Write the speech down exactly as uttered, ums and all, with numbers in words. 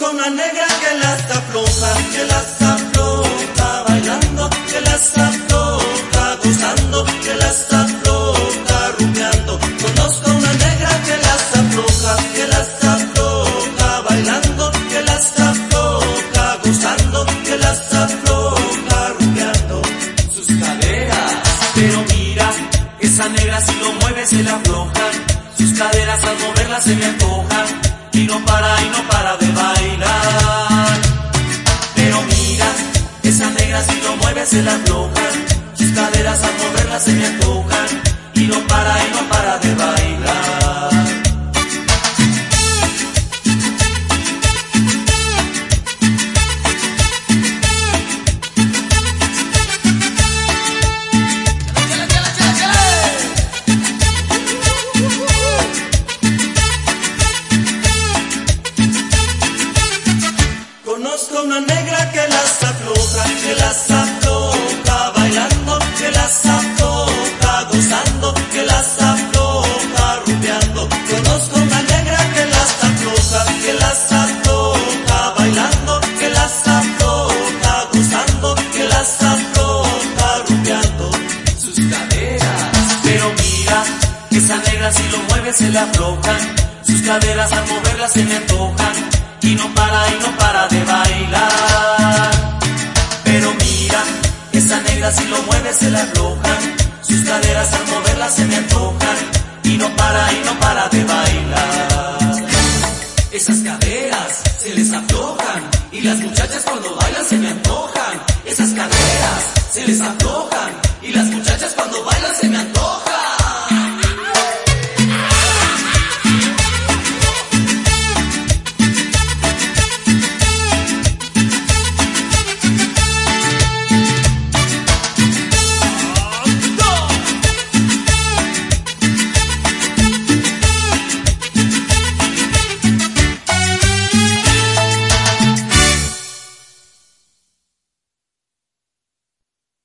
Conozco una negra que las afloja, que las afloja bailando, que las afloja gozando, que las afloja rumbeando. Conozco una negra que las afloja, que las afloja bailando, que las afloja gozando, que las afloja rumbeando. Sus caderas, pero mira, esa negra si lo mueve se le aflojan. Sus caderas al moverlas se me antojan. Y no para, y no para de bailar. Pero mira, esa negra si lo mueve se la aflojan. Sus caderas al moverlas se me antojan. Y no para, y no para de bailar. Conozco una negra que las afloja, que las afloja bailando, que las afloja gozando, que las afloja rumbeando. Conozco una negra que las afloja, que las afloja bailando, que las afloja gozando, que las afloja rumbeando. Sus caderas, pero mira, que esa negra si lo mueve se le aflojan. Sus caderas al moverlas se me antojan. Y no para, y no para de bailar. Pero mira, esa negra si lo mueve se la aflojan. Sus caderas al moverlas se me antojan. Y no para, y no para de bailar. Esas caderas se les aflojan. Y las muchachas cuando bailan se me antojan. Esas caderas se les aflojan. Y las muchachas cuando bailan se me antojan.